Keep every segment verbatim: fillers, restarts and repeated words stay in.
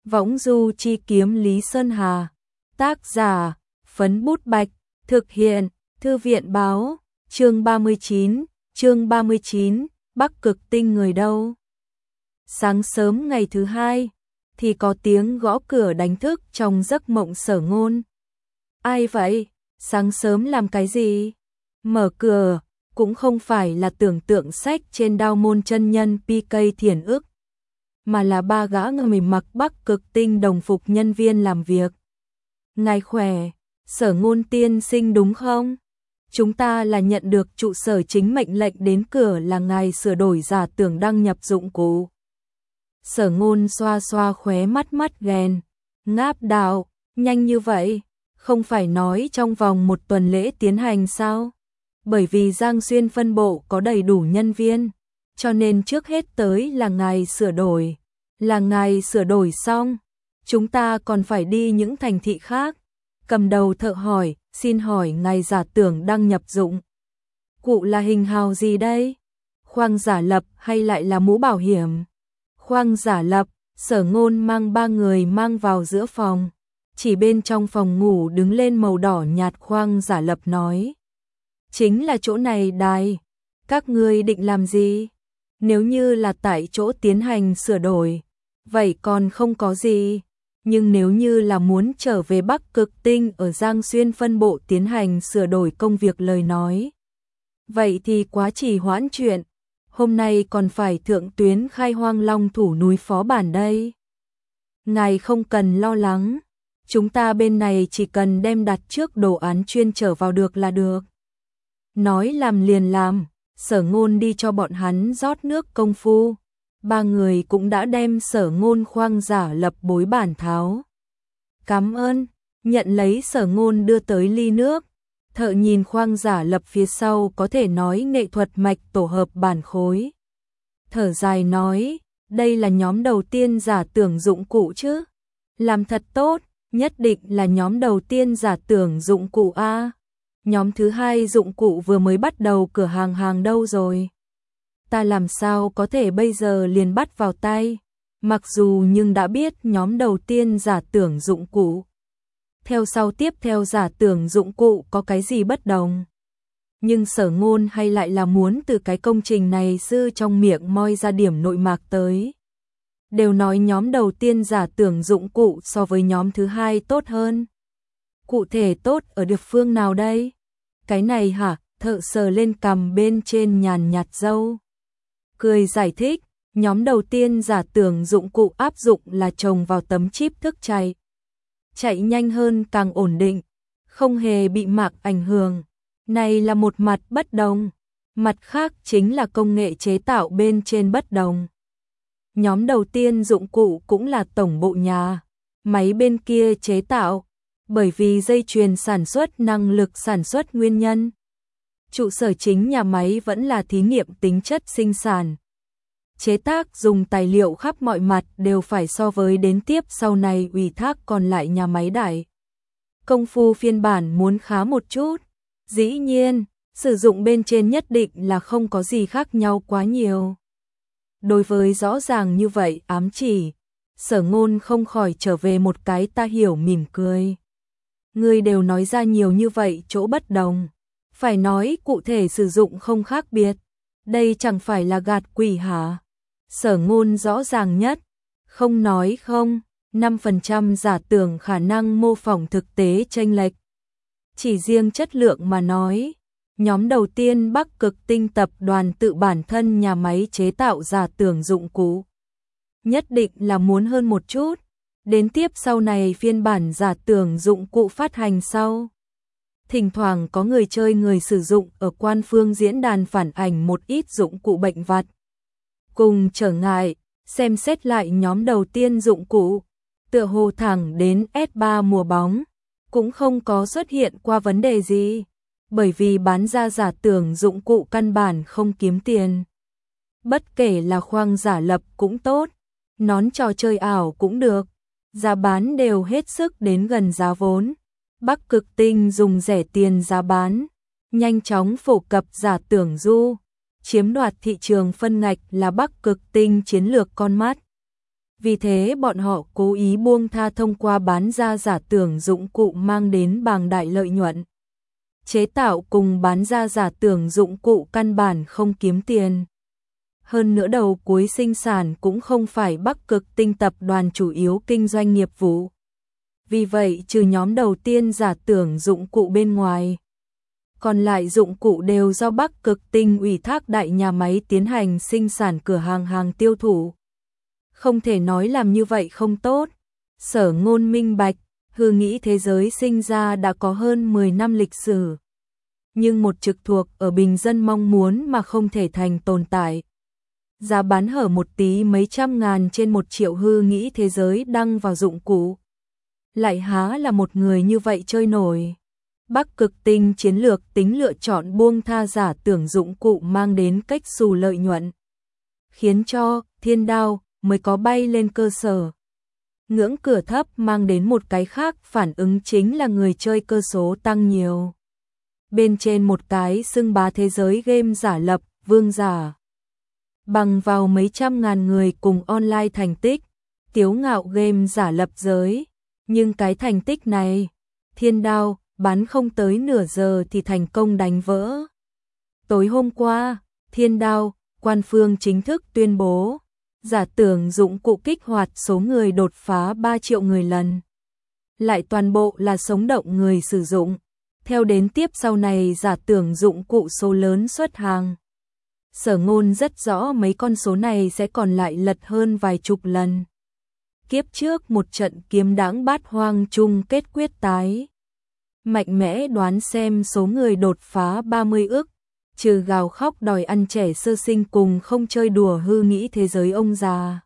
Võng du chi kiếm Lý Sơn Hà. Tác giả, Phấn Bút Bạch. Thực hiện, Thư viện Báo. Chương ba mươi chín, chương ba mươi chín, Bắc Cực Tinh người đâu? Sáng sớm ngày thứ hai, thì có tiếng gõ cửa đánh thức trong giấc mộng Sở Ngôn. Ai vậy? Sáng sớm làm cái gì? Mở cửa, cũng không phải là tưởng tượng sách trên Đao Môn chân nhân pê ca Thiền Ức, mà là ba gã người mặc Bắc Cực Tinh đồng phục nhân viên làm việc. Ngài khỏe, Sở Ngôn tiên sinh đúng không? Chúng ta là nhận được trụ sở chính mệnh lệnh đến cửa là ngài sửa đổi giả tưởng đăng nhập dụng cụ. Sở Ngôn xoa xoa khóe mắt mắt ghen, ngáp đạo, nhanh như vậy, không phải nói trong vòng một tuần lễ tiến hành sao? Bởi vì Giang Xuyên phân bộ có đầy đủ nhân viên, cho nên trước hết tới là ngài sửa đổi. Là ngài sửa đổi xong, chúng ta còn phải đi những thành thị khác. Cầm đầu thợ hỏi, xin hỏi ngài giả tưởng đăng nhập dụng cụ là hình hào gì đây? Khoang giả lập hay lại là mũ bảo hiểm? Khoang giả lập. Sở Ngôn mang ba người mang vào giữa phòng, chỉ bên trong phòng ngủ đứng lên màu đỏ nhạt khoang giả lập nói. Chính là chỗ này đài, các ngươi định làm gì? Nếu như là tại chỗ tiến hành sửa đổi, vậy còn không có gì. Nhưng nếu như là muốn trở về Bắc Cực Tinh ở Giang Xuyên phân bộ tiến hành sửa đổi công việc lời nói, vậy thì quá trì hoãn chuyện. Hôm nay còn phải thượng tuyến khai hoang Long Thủ núi phó bản đây. Ngài không cần lo lắng, chúng ta bên này chỉ cần đem đặt trước đồ án chuyên trở vào được là được. Nói làm liền làm, Sở Ngôn đi cho bọn hắn rót nước công phu. Ba người cũng đã đem Sở Ngôn khoang giả lập bối bản tháo. Cảm ơn, nhận lấy Sở Ngôn đưa tới ly nước. Thợ nhìn khoang giả lập phía sau có thể nói nghệ thuật mạch tổ hợp bản khối. Thở dài nói, đây là nhóm đầu tiên giả tưởng dụng cụ chứ. Làm thật tốt, nhất định là nhóm đầu tiên giả tưởng dụng cụ A. Nhóm thứ hai dụng cụ vừa mới bắt đầu cửa hàng hàng đâu rồi? Ta làm sao có thể bây giờ liền bắt vào tay, mặc dù nhưng đã biết nhóm đầu tiên giả tưởng dụng cụ. Theo sau tiếp theo giả tưởng dụng cụ có cái gì bất đồng. Nhưng Sở Ngôn hay lại là muốn từ cái công trình này sư trong miệng moi ra điểm nội mạc tới. Đều nói nhóm đầu tiên giả tưởng dụng cụ so với nhóm thứ hai tốt hơn. Cụ thể tốt ở địa phương nào đây? Cái này hả? Thợ sờ lên cằm bên trên nhàn nhạt râu. Cười giải thích, nhóm đầu tiên giả tưởng dụng cụ áp dụng là trồng vào tấm chip thức chạy. Chạy nhanh hơn càng ổn định, không hề bị mạc ảnh hưởng. Này là một mặt bất đồng, mặt khác chính là công nghệ chế tạo bên trên bất đồng. Nhóm đầu tiên dụng cụ cũng là tổng bộ nhà, máy bên kia chế tạo, bởi vì dây chuyền sản xuất năng lực sản xuất nguyên nhân. Trụ sở chính nhà máy vẫn là thí nghiệm tính chất sinh sản. Chế tác dùng tài liệu khắp mọi mặt đều phải so với đến tiếp sau này ủy thác còn lại nhà máy đại. Công phu phiên bản muốn khá một chút. Dĩ nhiên, sử dụng bên trên nhất định là không có gì khác nhau quá nhiều. Đối với rõ ràng như vậy ám chỉ, Sở Ngôn không khỏi trở về một cái ta hiểu mỉm cười. Ngươi đều nói ra nhiều như vậy chỗ bất đồng. Phải nói cụ thể sử dụng không khác biệt. Đây chẳng phải là gạt quỷ hả? Sở Ngôn rõ ràng nhất. Không nói không, năm phần trăm giả tưởng khả năng mô phỏng thực tế chênh lệch. Chỉ riêng chất lượng mà nói, nhóm đầu tiên Bắc Cực Tinh tập đoàn tự bản thân nhà máy chế tạo giả tưởng dụng cụ. Nhất định là muốn hơn một chút. Đến tiếp sau này phiên bản giả tưởng dụng cụ phát hành sau. Thỉnh thoảng có người chơi người sử dụng ở quan phương diễn đàn phản ảnh một ít dụng cụ bệnh vặt. Cùng trở ngại, xem xét lại nhóm đầu tiên dụng cụ, tựa hồ thẳng đến S ba mùa bóng, cũng không có xuất hiện qua vấn đề gì, bởi vì bán ra giả tưởng dụng cụ căn bản không kiếm tiền. Bất kể là khoang giả lập cũng tốt, nón trò chơi ảo cũng được, giá bán đều hết sức đến gần giá vốn. Bắc Cực Tinh dùng rẻ tiền giá bán, nhanh chóng phổ cập giả tưởng du, chiếm đoạt thị trường phân ngạch là Bắc Cực Tinh chiến lược con mắt. Vì thế bọn họ cố ý buông tha thông qua bán ra giả tưởng dụng cụ mang đến bàng đại lợi nhuận. Chế tạo cùng bán ra giả tưởng dụng cụ căn bản không kiếm tiền. Hơn nữa đầu cuối sinh sản cũng không phải Bắc Cực Tinh tập đoàn chủ yếu kinh doanh nghiệp vụ. Vì vậy trừ nhóm đầu tiên giả tưởng dụng cụ bên ngoài, còn lại dụng cụ đều do Bắc Cực Tinh ủy thác đại nhà máy tiến hành sinh sản cửa hàng hàng tiêu thụ. Không thể nói làm như vậy không tốt. Sở Ngôn minh bạch, hư nghĩ thế giới sinh ra đã có hơn mười năm lịch sử. Nhưng một trực thuộc ở bình dân mong muốn mà không thể thành tồn tại. Giá bán hở một tí mấy trăm ngàn trên một triệu hư nghĩ thế giới đăng vào dụng cụ. Lại há là một người như vậy chơi nổi. Bắc Cực Tinh chiến lược tính lựa chọn buông tha giả tưởng dụng cụ mang đến cách xù lợi nhuận, khiến cho Thiên Đao mới có bay lên cơ sở. Ngưỡng cửa thấp mang đến một cái khác phản ứng chính là người chơi cơ số tăng nhiều. Bên trên một cái xưng bá thế giới game giả lập, vương giả. Bằng vào mấy trăm ngàn người cùng online thành tích, tiếu ngạo game giả lập giới. Nhưng cái thành tích này, Thiên Đao, bán không tới nửa giờ thì thành công đánh vỡ. Tối hôm qua, Thiên Đao, quan phương chính thức tuyên bố, giả tưởng dụng cụ kích hoạt số người đột phá ba triệu người lần. Lại toàn bộ là sống động người sử dụng. Theo đến tiếp sau này giả tưởng dụng cụ số lớn xuất hàng. Sở Ngôn rất rõ mấy con số này sẽ còn lại lật hơn vài chục lần. Kiếp trước một trận kiếm đãng bát hoang chung kết quyết tái. Mạnh mẽ đoán xem số người đột phá ba mươi ức, trừ gào khóc đòi ăn trẻ sơ sinh cùng không chơi đùa hư nghĩ thế giới ông già.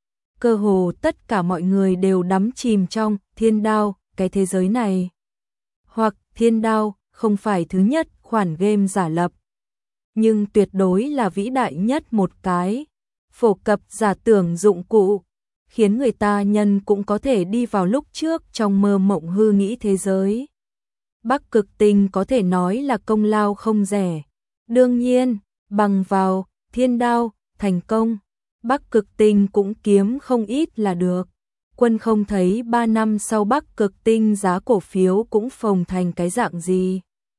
Cơ hồ tất cả mọi người đều đắm chìm trong Thiên Đao, cái thế giới này. Hoặc Thiên Đao không phải thứ nhất khoản game giả lập, nhưng tuyệt đối là vĩ đại nhất một cái. Phổ cập giả tưởng dụng cụ, khiến người ta nhân cũng có thể đi vào lúc trước trong mơ mộng hư nghĩ thế giới. Bắc Cực Tinh có thể nói là công lao không rẻ. Đương nhiên, bằng vào Thiên Đao thành công, Bắc Cực Tinh cũng kiếm không ít là được. Quân không thấy ba năm sau Bắc Cực Tinh giá cổ phiếu cũng phồng thành cái dạng gì.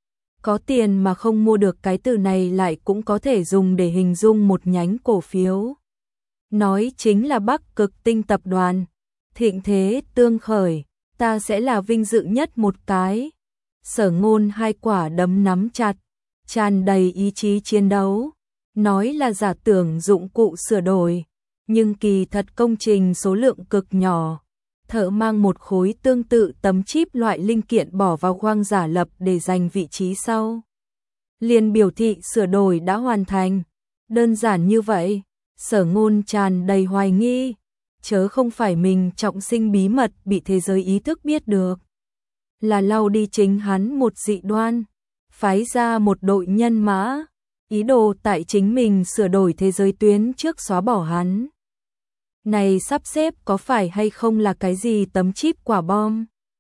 Có tiền mà không mua được cái từ này lại cũng có thể dùng để hình dung một nhánh cổ phiếu. Nói chính là Bắc Cực Tinh tập đoàn. Thịnh thế tương khởi, ta sẽ là vinh dự nhất một cái. Sở Ngôn hai quả đấm nắm chặt, tràn đầy ý chí chiến đấu. Nói là giả tưởng dụng cụ sửa đổi, nhưng kỳ thật công trình số lượng cực nhỏ. Thợ mang một khối tương tự tấm chip loại linh kiện bỏ vào khoang giả lập để giành vị trí sau. Liền biểu thị sửa đổi đã hoàn thành. Đơn giản như vậy, Sở Ngôn tràn đầy hoài nghi, chớ không phải mình trọng sinh bí mật bị thế giới ý thức biết được. Là lau đi chính hắn một dị đoan, phái ra một đội nhân mã, ý đồ tại chính mình sửa đổi thế giới tuyến trước xóa bỏ hắn. Này sắp xếp có phải hay không là cái gì tấm chip quả bom?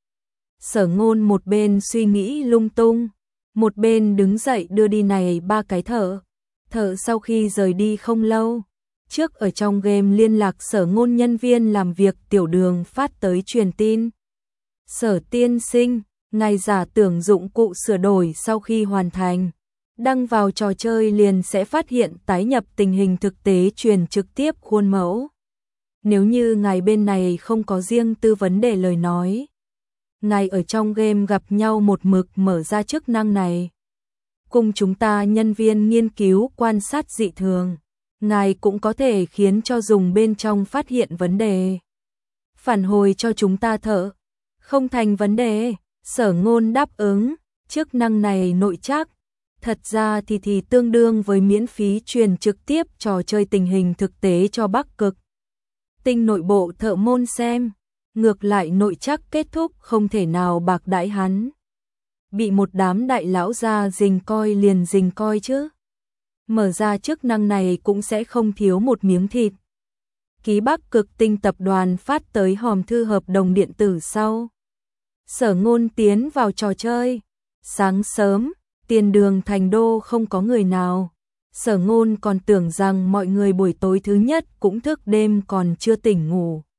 Sở Ngôn một bên suy nghĩ lung tung, một bên đứng dậy đưa đi này ba cái thợ. Thợ sau khi rời đi không lâu, trước ở trong game liên lạc Sở Ngôn nhân viên làm việc tiểu đường phát tới truyền tin. Sở tiên sinh, ngài giả tưởng dụng cụ sửa đổi sau khi hoàn thành, đăng vào trò chơi liền sẽ phát hiện tái nhập tình hình thực tế truyền trực tiếp khuôn mẫu. Nếu như ngài bên này không có riêng tư vấn đề lời nói, ngài ở trong game gặp nhau một mực mở ra chức năng này. Cùng chúng ta nhân viên nghiên cứu quan sát dị thường, ngài cũng có thể khiến cho dùng bên trong phát hiện vấn đề. Phản hồi cho chúng ta thợ. Không thành vấn đề, Sở Ngôn đáp ứng, chức năng này nội trắc. Thật ra thì thì tương đương với miễn phí truyền trực tiếp trò chơi tình hình thực tế cho Bắc Cực Tinh nội bộ thợ môn xem. Ngược lại nội trắc kết thúc không thể nào bạc đãi hắn. Bị một đám đại lão ra rình coi liền rình coi chứ. Mở ra chức năng này cũng sẽ không thiếu một miếng thịt. Ký Bắc Cực Tinh tập đoàn phát tới hòm thư hợp đồng điện tử sau. Sở Ngôn tiến vào trò chơi. Sáng sớm, tiền đường thành đô không có người nào. Sở Ngôn còn tưởng rằng mọi người buổi tối thứ nhất cũng thức đêm còn chưa tỉnh ngủ.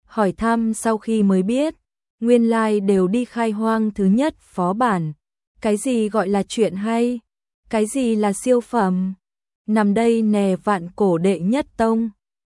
hỏi thăm sau khi mới biết, nguyên lai like đều đi khai hoang thứ nhất phó bản. Cái gì gọi là chuyện hay? Cái gì là siêu phẩm? Nằm đây nè vạn cổ đệ nhất tông.